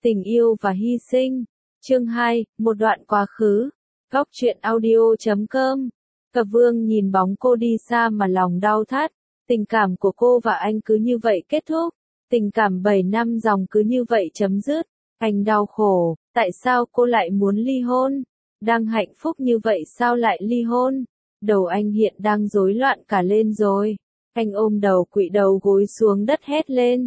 Tình yêu và hy sinh. Chương 2, một đoạn quá khứ. Góc truyện audio.com. Cập Vương nhìn bóng cô đi xa mà lòng đau thắt. Tình cảm của cô và anh cứ như vậy kết thúc. Tình cảm 7 năm dòng cứ như vậy chấm dứt. Anh đau khổ, tại sao cô lại muốn ly hôn? Đang hạnh phúc như vậy sao lại ly hôn? Đầu anh hiện đang rối loạn cả lên rồi. Anh ôm đầu quỵ đầu gối xuống đất hét lên.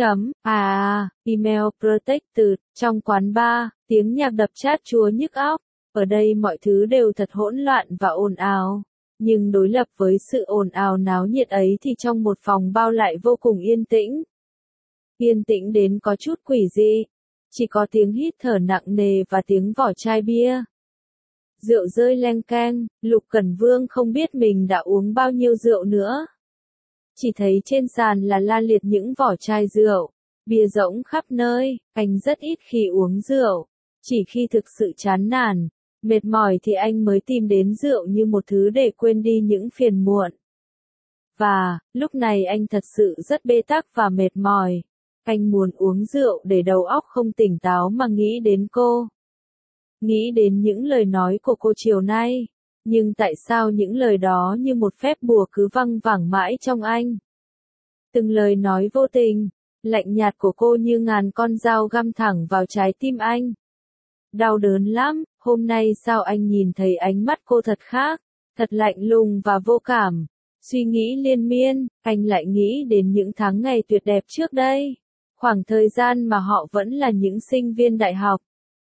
Email protected. Trong quán bar, tiếng nhạc đập chát chúa nhức óc. Ở đây mọi thứ đều thật hỗn loạn và ồn ào. Nhưng đối lập với sự ồn ào náo nhiệt ấy thì trong một phòng bao lại vô cùng yên tĩnh. Yên tĩnh đến có chút quỷ dị. Chỉ có tiếng hít thở nặng nề và tiếng vỏ chai bia. Rượu rơi leng keng, Lục Cẩn Vương không biết mình đã uống bao nhiêu rượu nữa. Chỉ thấy trên sàn là la liệt những vỏ chai rượu, bia rỗng khắp nơi. Anh rất ít khi uống rượu, chỉ khi thực sự chán nản, mệt mỏi thì anh mới tìm đến rượu như một thứ để quên đi những phiền muộn. Và, lúc này anh thật sự rất bế tắc và mệt mỏi. Anh muốn uống rượu để đầu óc không tỉnh táo mà nghĩ đến cô. Nghĩ đến những lời nói của cô chiều nay. Nhưng tại sao những lời đó như một phép bùa cứ văng vẳng mãi trong anh? Từng lời nói vô tình, lạnh nhạt của cô như ngàn con dao găm thẳng vào trái tim anh. Đau đớn lắm, hôm nay sao anh nhìn thấy ánh mắt cô thật khác, thật lạnh lùng và vô cảm. Suy nghĩ liên miên, anh lại nghĩ đến những tháng ngày tuyệt đẹp trước đây. Khoảng thời gian mà họ vẫn là những sinh viên đại học.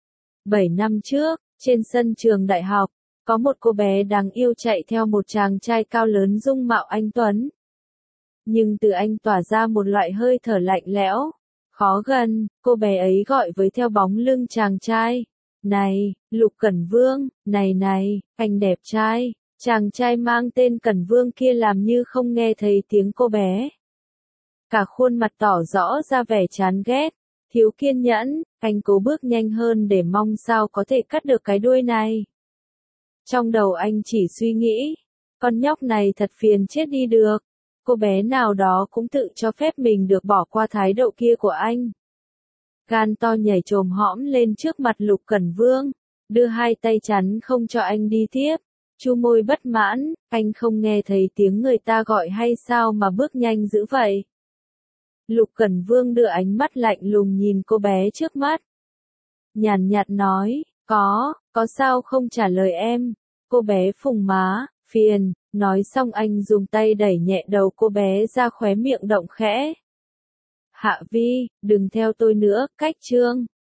7 năm trước, trên sân trường đại học, có một cô bé đáng yêu chạy theo một chàng trai cao lớn dung mạo anh tuấn. Nhưng từ anh tỏa ra một loại hơi thở lạnh lẽo, khó gần, cô bé ấy gọi với theo bóng lưng chàng trai. Này, Lục Cẩn Vương, này, anh đẹp trai. Chàng trai mang tên Cẩn Vương kia làm như không nghe thấy tiếng cô bé. Cả khuôn mặt tỏ rõ ra vẻ chán ghét, thiếu kiên nhẫn, anh cố bước nhanh hơn để mong sao có thể cắt được cái đuôi này. Trong đầu anh chỉ suy nghĩ, con nhóc này thật phiền chết đi được. Cô bé nào đó cũng tự cho phép mình được bỏ qua thái độ kia của anh. Gan to nhảy chồm hõm lên trước mặt Lục Cẩn Vương, đưa hai tay chắn không cho anh đi tiếp. Chu môi bất mãn, anh không nghe thấy tiếng người ta gọi hay sao mà bước nhanh dữ vậy? Lục Cẩn Vương đưa ánh mắt lạnh lùng nhìn cô bé trước mắt. Nhàn nhạt nói, có sao không trả lời em? Cô bé phùng má, phiền, nói xong anh dùng tay đẩy nhẹ đầu cô bé ra khóe miệng động khẽ. Hạ Vi, đừng theo tôi nữa, cách chương.